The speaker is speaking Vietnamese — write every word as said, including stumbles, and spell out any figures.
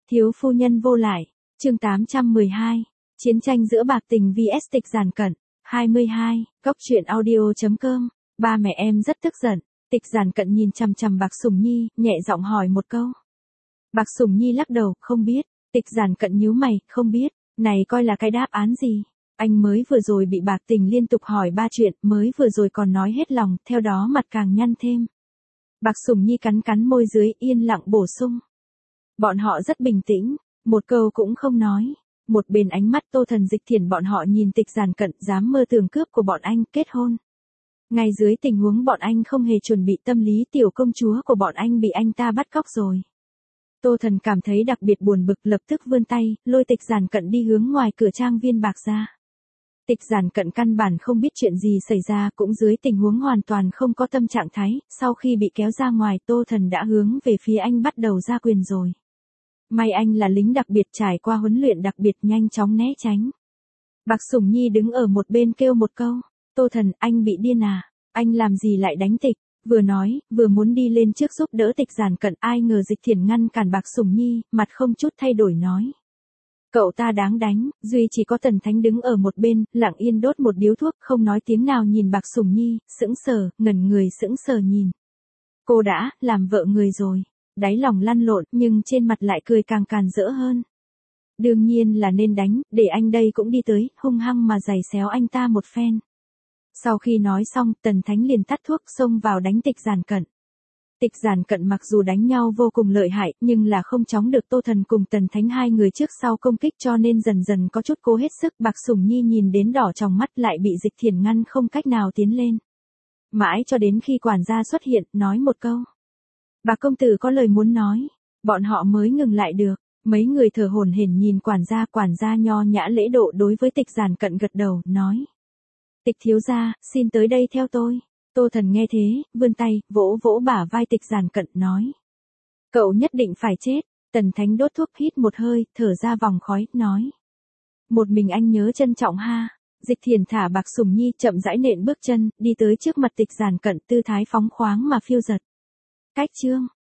Thiếu phu nhân vô lại, chương tám trăm mười hai, chiến tranh giữa Bạc Tình vs Tịch Giản Cận, hai mươi hai, góc truyện audio.com, ba mẹ em rất tức giận, Tịch Giản Cận nhìn chằm chằm Bạc Sủng Nhi, nhẹ giọng hỏi một câu. Bạc Sủng Nhi lắc đầu, không biết, Tịch Giản Cận nhíu mày, không biết, này coi là cái đáp án gì? Anh mới vừa rồi bị Bạc Tình liên tục hỏi ba chuyện, mới vừa rồi còn nói hết lòng, theo đó mặt càng nhăn thêm. Bạc Sủng Nhi cắn cắn môi dưới, yên lặng bổ sung. Bọn họ rất bình tĩnh, một câu cũng không nói. Một bên ánh mắt Tô Thần Dịch Thiển bọn họ nhìn Tịch Giản Cận dám mơ tưởng cướp của bọn anh kết hôn. Ngay dưới tình huống bọn anh không hề chuẩn bị, tâm lý tiểu công chúa của bọn anh bị anh ta bắt cóc rồi. Tô Thần cảm thấy đặc biệt buồn bực, lập tức vươn tay, lôi Tịch Giản Cận đi hướng ngoài cửa trang viên Bạc ra. Tịch Giản Cận căn bản không biết chuyện gì xảy ra, cũng dưới tình huống hoàn toàn không có tâm trạng thái, sau khi bị kéo ra ngoài Tô Thần đã hướng về phía anh bắt đầu ra quyền rồi. May anh là lính đặc biệt trải qua huấn luyện đặc biệt, nhanh chóng né tránh. Bạc Sủng Nhi đứng ở một bên kêu một câu, Tô Thần, anh bị điên à, anh làm gì lại đánh Tịch, vừa nói, vừa muốn đi lên trước giúp đỡ Tịch Giản Cận, ai ngờ Dịch Thiển ngăn cản Bạc Sủng Nhi, mặt không chút thay đổi nói. Cậu ta đáng đánh, duy chỉ có Tần Thánh đứng ở một bên, lặng yên đốt một điếu thuốc, không nói tiếng nào nhìn Bạc Sủng Nhi, sững sờ, ngẩn người sững sờ nhìn. Cô đã, làm vợ người rồi, đáy lòng lăn lộn, nhưng trên mặt lại cười càng càn rỡ hơn. Đương nhiên là nên đánh, để anh đây cũng đi tới, hung hăng mà giày xéo anh ta một phen. Sau khi nói xong, Tần Thánh liền tắt thuốc xông vào đánh Tịch Giản Cận. Tịch Giản Cận mặc dù đánh nhau vô cùng lợi hại, nhưng là không chống được Tô Thần cùng Tần Thánh hai người trước sau công kích, cho nên dần dần có chút cố hết sức. Bạc Sủng Nhi nhìn đến đỏ trong mắt, lại bị Dịch Thiển ngăn không cách nào tiến lên. Mãi cho đến khi quản gia xuất hiện, nói một câu. Bạc công tử có lời muốn nói, bọn họ mới ngừng lại được. Mấy người thở hổn hển nhìn quản gia, quản gia nho nhã lễ độ đối với Tịch Giản Cận gật đầu, nói. Tịch thiếu gia, xin tới đây theo tôi. Tô Thần nghe thế, vươn tay, vỗ vỗ bả vai Tịch Giản Cận, nói. Cậu nhất định phải chết. Tần Thánh đốt thuốc hít một hơi, thở ra vòng khói, nói. Một mình anh nhớ trân trọng ha. Dịch Thiển thả Bạc Sủng Nhi, chậm rãi nện bước chân, đi tới trước mặt Tịch Giản Cận, tư thái phóng khoáng mà phiêu dật. Cách chương.